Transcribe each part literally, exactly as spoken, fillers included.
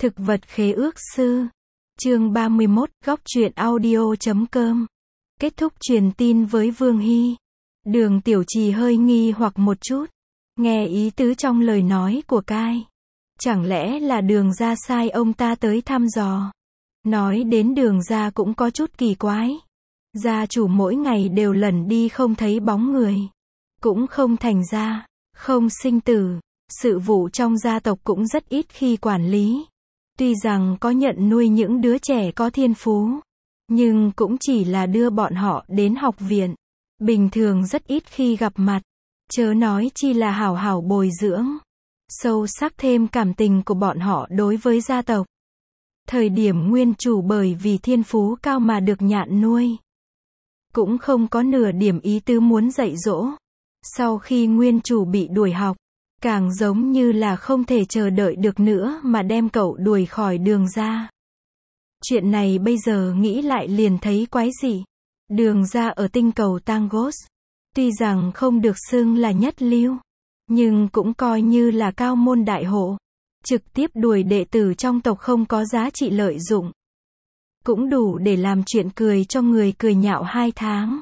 Thực vật khế ước sư. Chương ba mươi mốt, góc truyện audio chấm com. Kết thúc truyền tin với Vương Hy. Đường Tiểu Trì hơi nghi hoặc một chút. Nghe ý tứ trong lời nói của Cai. Chẳng lẽ là Đường gia sai ông ta tới thăm dò. Nói đến Đường gia cũng có chút kỳ quái. Gia chủ mỗi ngày đều lẩn đi không thấy bóng người. Cũng không thành gia, không sinh tử. Sự vụ trong gia tộc cũng rất ít khi quản lý. Tuy rằng có nhận nuôi những đứa trẻ có thiên phú, nhưng cũng chỉ là đưa bọn họ đến học viện. Bình thường rất ít khi gặp mặt, chớ nói chi là hảo hảo bồi dưỡng, sâu sắc thêm cảm tình của bọn họ đối với gia tộc. Thời điểm nguyên chủ bởi vì thiên phú cao mà được nhạn nuôi, cũng không có nửa điểm ý tứ muốn dạy dỗ. Sau khi nguyên chủ bị đuổi học, càng giống như là không thể chờ đợi được nữa mà đem cậu đuổi khỏi Đường gia. Chuyện này bây giờ nghĩ lại liền thấy quái dị. Đường gia ở tinh cầu Tangos, tuy rằng không được xưng là nhất lưu, nhưng cũng coi như là cao môn đại hộ. Trực tiếp đuổi đệ tử trong tộc không có giá trị lợi dụng, cũng đủ để làm chuyện cười cho người cười nhạo hai tháng.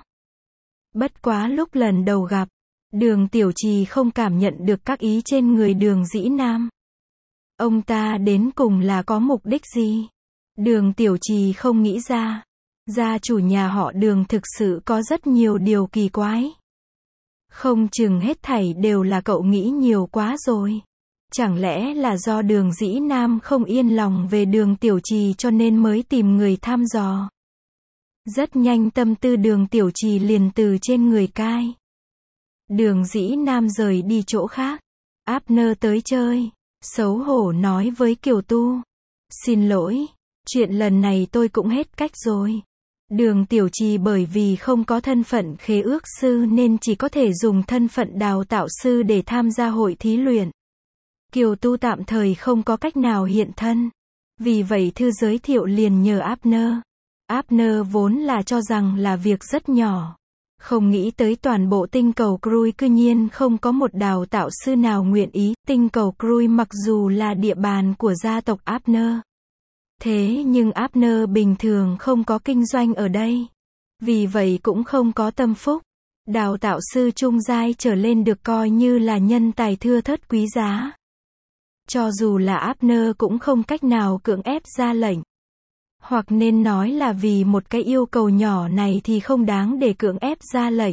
Bất quá lúc lần đầu gặp, Đường Tiểu Trì không cảm nhận được các ý trên người Đường Dĩ Nam. Ông ta đến cùng là có mục đích gì? Đường Tiểu Trì không nghĩ ra. Gia chủ nhà họ Đường thực sự có rất nhiều điều kỳ quái. Không chừng hết thảy đều là cậu nghĩ nhiều quá rồi. Chẳng lẽ là do Đường Dĩ Nam không yên lòng về Đường Tiểu Trì cho nên mới tìm người thăm dò. Rất nhanh tâm tư Đường Tiểu Trì liền từ trên người Cai. Đường Dĩ Nam rời đi chỗ khác. Abner tới chơi. Xấu hổ nói với Kiều Tu. Xin lỗi, chuyện lần này tôi cũng hết cách rồi. Đường Tiểu Trì bởi vì không có thân phận khế ước sư nên chỉ có thể dùng thân phận đào tạo sư để tham gia hội thí luyện. Kiều Tu tạm thời không có cách nào hiện thân. Vì vậy thư giới thiệu liền nhờ Abner. Abner vốn là cho rằng là việc rất nhỏ. Không nghĩ tới toàn bộ tinh cầu Krui cư nhiên không có một đào tạo sư nào nguyện ý. Tinh cầu Krui mặc dù là địa bàn của gia tộc Abner. Thế nhưng Abner bình thường không có kinh doanh ở đây. Vì vậy cũng không có tâm phúc. Đào tạo sư trung giai trở lên được coi như là nhân tài thưa thớt quý giá. Cho dù là Abner cũng không cách nào cưỡng ép ra lệnh. Hoặc nên nói là vì một cái yêu cầu nhỏ này thì không đáng để cưỡng ép ra lệnh.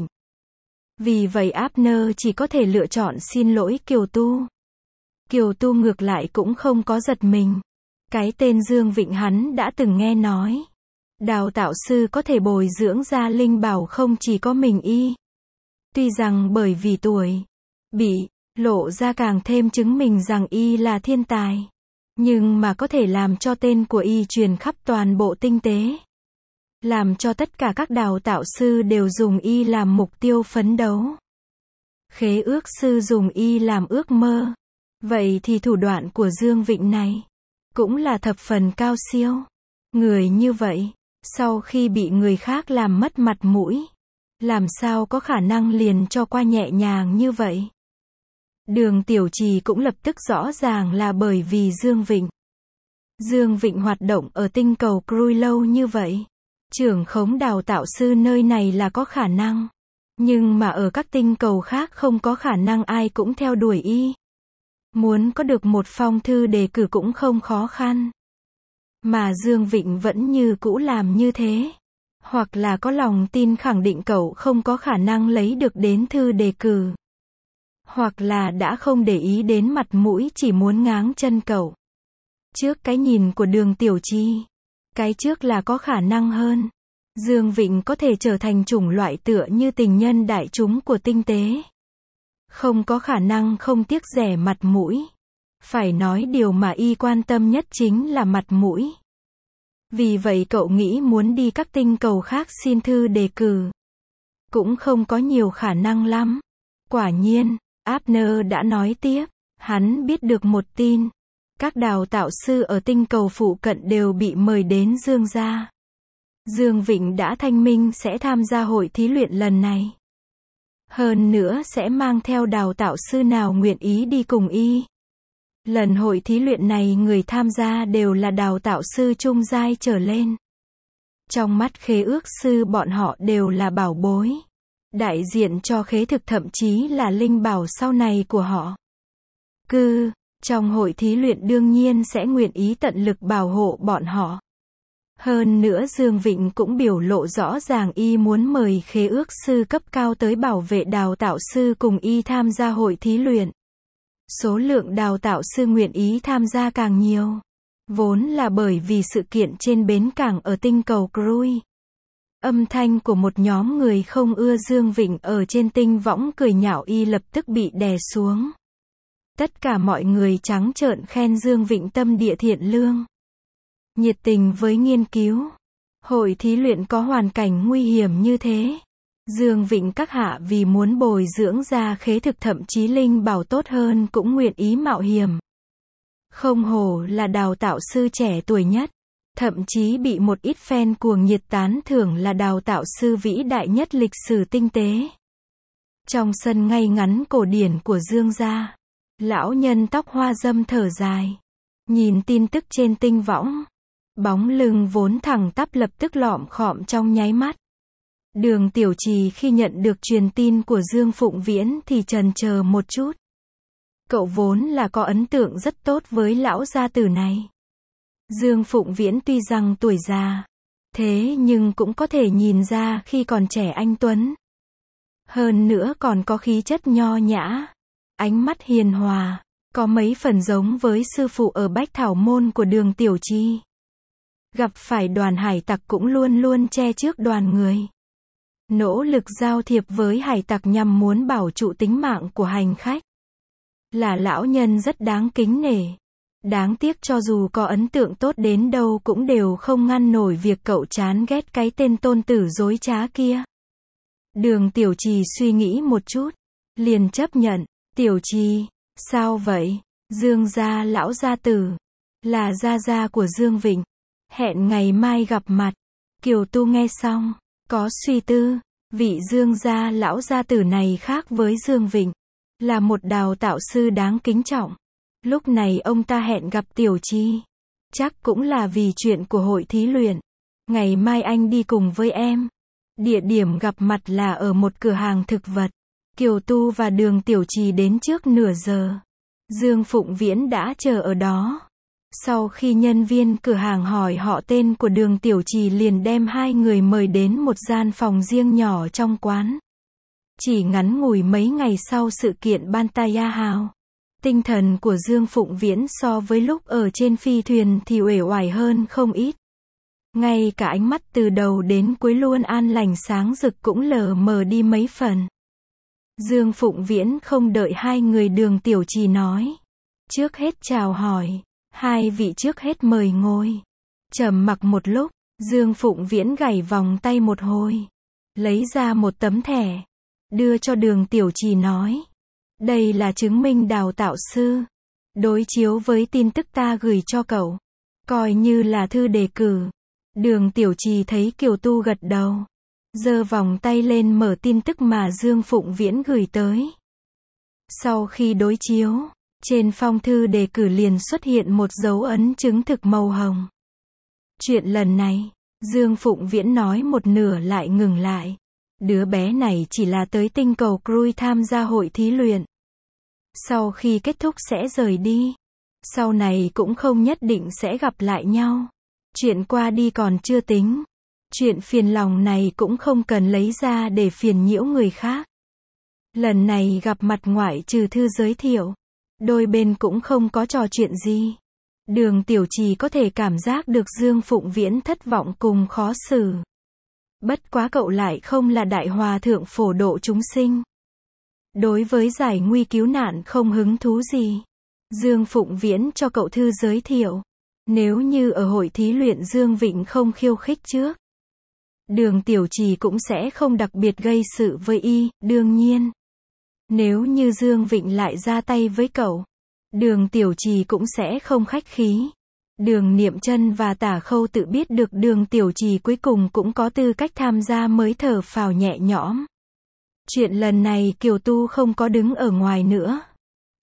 Vì vậy Abner chỉ có thể lựa chọn xin lỗi Kiều Tu. Kiều Tu ngược lại cũng không có giật mình. Cái tên Dương Vịnh hắn đã từng nghe nói. Đào tạo sư có thể bồi dưỡng ra linh bảo không chỉ có mình y. Tuy rằng bởi vì tuổi bị lộ ra càng thêm chứng minh rằng y là thiên tài. Nhưng mà có thể làm cho tên của y truyền khắp toàn bộ tinh tế. Làm cho tất cả các đào tạo sư đều dùng y làm mục tiêu phấn đấu. Khế ước sư dùng y làm ước mơ. Vậy thì thủ đoạn của Dương Vịnh này cũng là thập phần cao siêu. Người như vậy, sau khi bị người khác làm mất mặt mũi, làm sao có khả năng liền cho qua nhẹ nhàng như vậy? Đường Tiểu Trì cũng lập tức rõ ràng là bởi vì Dương Vịnh. Dương Vịnh hoạt động ở tinh cầu Krui lâu như vậy. Trưởng khống đào tạo sư nơi này là có khả năng. Nhưng mà ở các tinh cầu khác không có khả năng ai cũng theo đuổi y. Muốn có được một phong thư đề cử cũng không khó khăn. Mà Dương Vịnh vẫn như cũ làm như thế. Hoặc là có lòng tin khẳng định cậu không có khả năng lấy được đến thư đề cử. Hoặc là đã không để ý đến mặt mũi chỉ muốn ngáng chân cậu. Trước cái nhìn của Đường Tiểu Trì, cái trước là có khả năng hơn. Dương Vịnh có thể trở thành chủng loại tựa như tình nhân đại chúng của tinh tế. Không có khả năng không tiếc rẻ mặt mũi. Phải nói điều mà y quan tâm nhất chính là mặt mũi. Vì vậy cậu nghĩ muốn đi các tinh cầu khác xin thư đề cử. Cũng không có nhiều khả năng lắm. Quả nhiên, Abner đã nói tiếp. Hắn biết được một tin. Các đào tạo sư ở tinh cầu phụ cận đều bị mời đến Dương gia. Dương Vịnh đã thanh minh sẽ tham gia hội thí luyện lần này. Hơn nữa sẽ mang theo đào tạo sư nào nguyện ý đi cùng y. Lần hội thí luyện này người tham gia đều là đào tạo sư trung giai trở lên. Trong mắt khế ước sư bọn họ đều là bảo bối. Đại diện cho khế thực thậm chí là linh bảo sau này của họ. Cư, trong hội thí luyện đương nhiên sẽ nguyện ý tận lực bảo hộ bọn họ. Hơn nữa Dương Vịnh cũng biểu lộ rõ ràng y muốn mời khế ước sư cấp cao tới bảo vệ đào tạo sư cùng y tham gia hội thí luyện. Số lượng đào tạo sư nguyện ý tham gia càng nhiều. Vốn là bởi vì sự kiện trên bến cảng ở tinh cầu Krui. Âm thanh của một nhóm người không ưa Dương Vịnh ở trên tinh võng cười nhạo y lập tức bị đè xuống. Tất cả mọi người trắng trợn khen Dương Vịnh tâm địa thiện lương, nhiệt tình với nghiên cứu. Hội thí luyện có hoàn cảnh nguy hiểm như thế. Dương Vịnh các hạ vì muốn bồi dưỡng ra khế thực thậm chí linh bảo tốt hơn cũng nguyện ý mạo hiểm. Không hổ là đào tạo sư trẻ tuổi nhất. Thậm chí bị một ít fan cuồng nhiệt tán thưởng là đào tạo sư vĩ đại nhất lịch sử tinh tế. Trong sân ngay ngắn cổ điển của Dương gia, lão nhân tóc hoa râm thở dài. Nhìn tin tức trên tinh võng. Bóng lưng vốn thẳng tắp lập tức lọm khọm trong nháy mắt. Đường Tiểu Trì khi nhận được truyền tin của Dương Phụng Viễn thì chần chờ một chút. Cậu vốn là có ấn tượng rất tốt với lão gia tử này. Dương Phụng Viễn tuy rằng tuổi già, thế nhưng cũng có thể nhìn ra khi còn trẻ anh tuấn. Hơn nữa còn có khí chất nho nhã, ánh mắt hiền hòa, có mấy phần giống với sư phụ ở Bách Thảo Môn của Đường Tiểu Chi. Gặp phải đoàn hải tặc cũng luôn luôn che trước đoàn người. Nỗ lực giao thiệp với hải tặc nhằm muốn bảo trụ tính mạng của hành khách. Là lão nhân rất đáng kính nể. Đáng tiếc cho dù có ấn tượng tốt đến đâu cũng đều không ngăn nổi việc cậu chán ghét cái tên tôn tử dối trá kia. Đường Tiểu Trì suy nghĩ một chút, liền chấp nhận. Tiểu Trì, sao vậy? Dương gia lão gia tử, là gia gia của Dương Vịnh. Hẹn ngày mai gặp mặt. Kiều Tu nghe xong, có suy tư. Vị Dương gia lão gia tử này khác với Dương Vịnh, là một đào tạo sư đáng kính trọng. Lúc này ông ta hẹn gặp Tiểu Chi, chắc cũng là vì chuyện của hội thí luyện. Ngày mai anh đi cùng với em. Địa điểm gặp mặt là ở một cửa hàng thực vật. Kiều Tu và Đường Tiểu Trì đến trước nửa giờ. Dương Phụng Viễn đã chờ ở đó. Sau khi nhân viên cửa hàng hỏi họ tên của Đường Tiểu Trì liền đem hai người mời đến một gian phòng riêng nhỏ trong quán. Chỉ ngắn ngủi mấy ngày sau sự kiện Bantaya Hào, tinh thần của Dương Phụng Viễn so với lúc ở trên phi thuyền thì uể oải hơn không ít. Ngay cả ánh mắt từ đầu đến cuối luôn an lành sáng rực cũng lờ mờ đi mấy phần. Dương Phụng Viễn không đợi hai người Đường Tiểu Trì nói. Trước hết chào hỏi. Hai vị trước hết mời ngồi. Trầm mặc một lúc, Dương Phụng Viễn gảy vòng tay một hồi. Lấy ra một tấm thẻ. Đưa cho Đường Tiểu Trì nói. Đây là chứng minh đào tạo sư. Đối chiếu với tin tức ta gửi cho cậu. Coi như là thư đề cử. Đường Tiểu Trì thấy Kiều Tu gật đầu. Giơ vòng tay lên mở tin tức mà Dương Phụng Viễn gửi tới. Sau khi đối chiếu, trên phong thư đề cử liền xuất hiện một dấu ấn chứng thực màu hồng. Chuyện lần này, Dương Phụng Viễn nói một nửa lại ngừng lại. Đứa bé này chỉ là tới tinh cầu Krui tham gia hội thí luyện. Sau khi kết thúc sẽ rời đi. Sau này cũng không nhất định sẽ gặp lại nhau. Chuyện qua đi còn chưa tính. Chuyện phiền lòng này cũng không cần lấy ra để phiền nhiễu người khác. Lần này gặp mặt ngoại trừ thư giới thiệu, đôi bên cũng không có trò chuyện gì. Đường Tiểu Trì có thể cảm giác được Dương Phụng Viễn thất vọng cùng khó xử. Bất quá cậu lại không là đại hòa thượng phổ độ chúng sinh. Đối với giải nguy cứu nạn không hứng thú gì. Dương Phụng Viễn cho cậu thư giới thiệu. Nếu như ở hội thí luyện Dương Vịnh không khiêu khích trước, Đường Tiểu Trì cũng sẽ không đặc biệt gây sự với y, đương nhiên. Nếu như Dương Vịnh lại ra tay với cậu, Đường Tiểu Trì cũng sẽ không khách khí. Đường Niệm Chân và Tả Khâu tự biết được Đường Tiểu Trì cuối cùng cũng có tư cách tham gia mới thở phào nhẹ nhõm. Chuyện lần này Kiều Tu không có đứng ở ngoài nữa.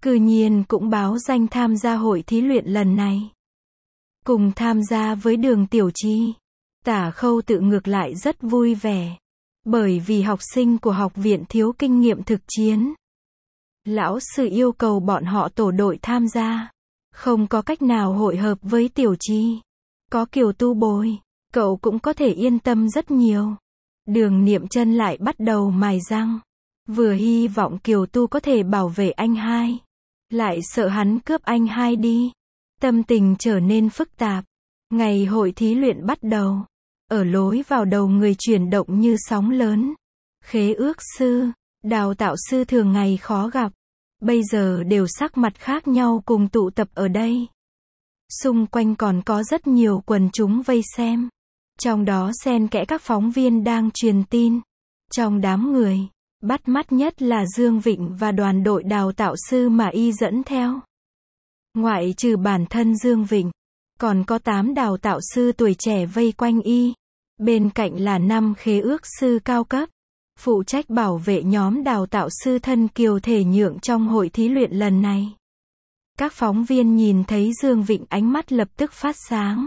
cư nhiên cũng báo danh tham gia hội thí luyện lần này. Cùng tham gia với Đường Tiểu Trì, Tả Khâu Tự ngược lại rất vui vẻ. Bởi vì học sinh của học viện thiếu kinh nghiệm thực chiến. Lão sư yêu cầu bọn họ tổ đội tham gia. Không có cách nào hội hợp với Tiểu Trì. Có Kiều Tu bồi, cậu cũng có thể yên tâm rất nhiều. Đường Niệm Chân lại bắt đầu mài răng. Vừa hy vọng Kiều Tu có thể bảo vệ anh hai. Lại sợ hắn cướp anh hai đi. Tâm tình trở nên phức tạp. Ngày hội thí luyện bắt đầu. Ở lối vào đầu người chuyển động như sóng lớn. Khế ước sư, đào tạo sư thường ngày khó gặp. Bây giờ đều sắc mặt khác nhau cùng tụ tập ở đây. Xung quanh còn có rất nhiều quần chúng vây xem. Trong đó xen kẽ các phóng viên đang truyền tin. Trong đám người, bắt mắt nhất là Dương Vịnh và đoàn đội đào tạo sư mà y dẫn theo. Ngoại trừ bản thân Dương Vịnh, còn có tám đào tạo sư tuổi trẻ vây quanh y. Bên cạnh là năm khế ước sư cao cấp, phụ trách bảo vệ nhóm đào tạo sư thân kiều thể nhượng trong hội thí luyện lần này. Các phóng viên nhìn thấy Dương Vịnh ánh mắt lập tức phát sáng.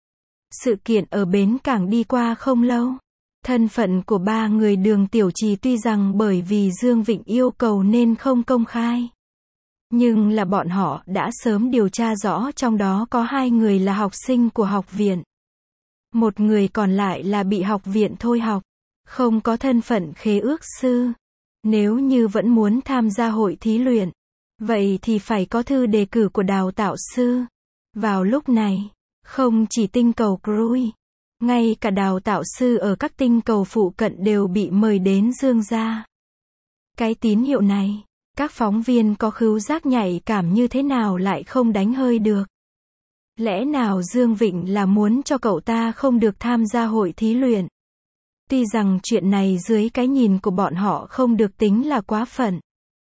Sự kiện ở bến cảng đi qua không lâu. Thân phận của ba người Đường Tiểu Trì tuy rằng bởi vì Dương Vịnh yêu cầu nên không công khai. Nhưng là bọn họ đã sớm điều tra rõ trong đó có hai người là học sinh của học viện. Một người còn lại là bị học viện thôi học. Không có thân phận khế ước sư. Nếu như vẫn muốn tham gia hội thí luyện, vậy thì phải có thư đề cử của đào tạo sư. Vào lúc này, không chỉ tinh cầu Cruy, ngay cả đào tạo sư ở các tinh cầu phụ cận đều bị mời đến Dương gia. Cái tín hiệu này, các phóng viên có khứu giác nhạy cảm như thế nào lại không đánh hơi được. Lẽ nào Dương Vịnh là muốn cho cậu ta không được tham gia hội thí luyện? Tuy rằng chuyện này dưới cái nhìn của bọn họ không được tính là quá phận.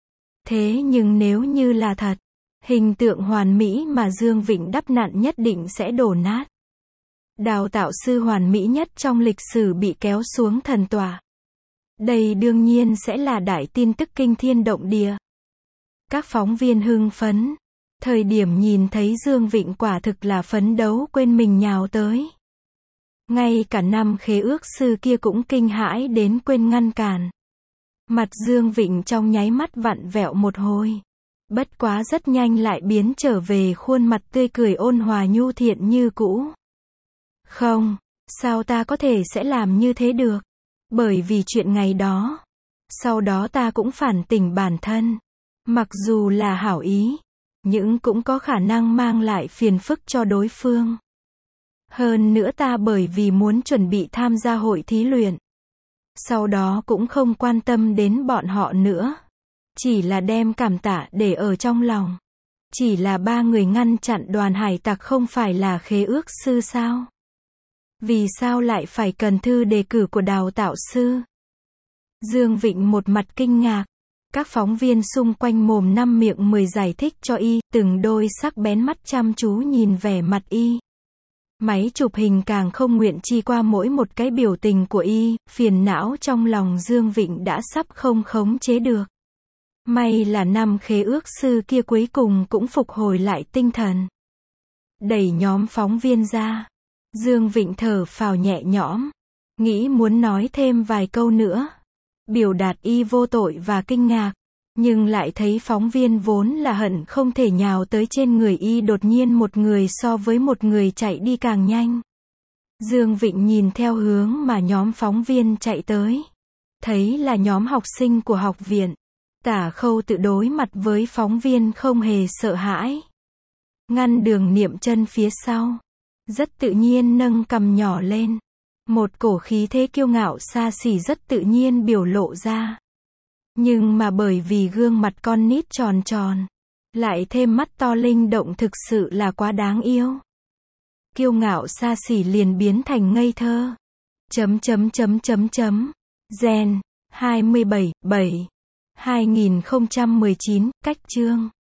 Thế nhưng nếu như là thật, hình tượng hoàn mỹ mà Dương Vịnh đắp nặn nhất định sẽ đổ nát. Đào tạo sư hoàn mỹ nhất trong lịch sử bị kéo xuống thần tọa. Đây đương nhiên sẽ là đại tin tức kinh thiên động địa. Các phóng viên hưng phấn. Thời điểm nhìn thấy Dương Vịnh quả thực là phấn đấu quên mình nhào tới. Ngay cả năm khế ước sư kia cũng kinh hãi đến quên ngăn cản. Mặt Dương Vịnh trong nháy mắt vặn vẹo một hồi. Bất quá rất nhanh lại biến trở về khuôn mặt tươi cười ôn hòa nhu thiện như cũ. Không, sao ta có thể sẽ làm như thế được? Bởi vì chuyện ngày đó. Sau đó ta cũng phản tỉnh bản thân. Mặc dù là hảo ý, nhưng cũng có khả năng mang lại phiền phức cho đối phương. Hơn nữa ta bởi vì muốn chuẩn bị tham gia hội thí luyện. Sau đó cũng không quan tâm đến bọn họ nữa. Chỉ là đem cảm tạ để ở trong lòng. Chỉ là ba người ngăn chặn đoàn hải tặc không phải là khế ước sư sao? Vì sao lại phải cần thư đề cử của đào tạo sư? Dương Vịnh một mặt kinh ngạc. Các phóng viên xung quanh mồm năm miệng mười giải thích cho y, từng đôi sắc bén mắt chăm chú nhìn vẻ mặt y. Máy chụp hình càng không nguyện chi qua mỗi một cái biểu tình của y, phiền não trong lòng Dương Vịnh đã sắp không khống chế được. May là năm khế ước sư kia cuối cùng cũng phục hồi lại tinh thần. Đẩy nhóm phóng viên ra. Dương Vịnh thở phào nhẹ nhõm. Nghĩ muốn nói thêm vài câu nữa. Biểu đạt y vô tội và kinh ngạc. Nhưng lại thấy phóng viên vốn là hận không thể nhào tới trên người y đột nhiên một người so với một người chạy đi càng nhanh. Dương Vịnh nhìn theo hướng mà nhóm phóng viên chạy tới. Thấy là nhóm học sinh của học viện. Tả Khâu Tự đối mặt với phóng viên không hề sợ hãi. Ngăn Đường Niệm Chân phía sau. Rất tự nhiên nâng cằm nhỏ lên. Một cổ khí thế kiêu ngạo xa xỉ rất tự nhiên biểu lộ ra. Nhưng mà bởi vì gương mặt con nít tròn tròn, lại thêm mắt to linh động thực sự là quá đáng yêu. Kiêu ngạo xa xỉ liền biến thành ngây thơ. Chấm chấm chấm chấm chấm. Gen hai mươi bảy, bảy. hai nghìn không trăm mười chín, cách chương.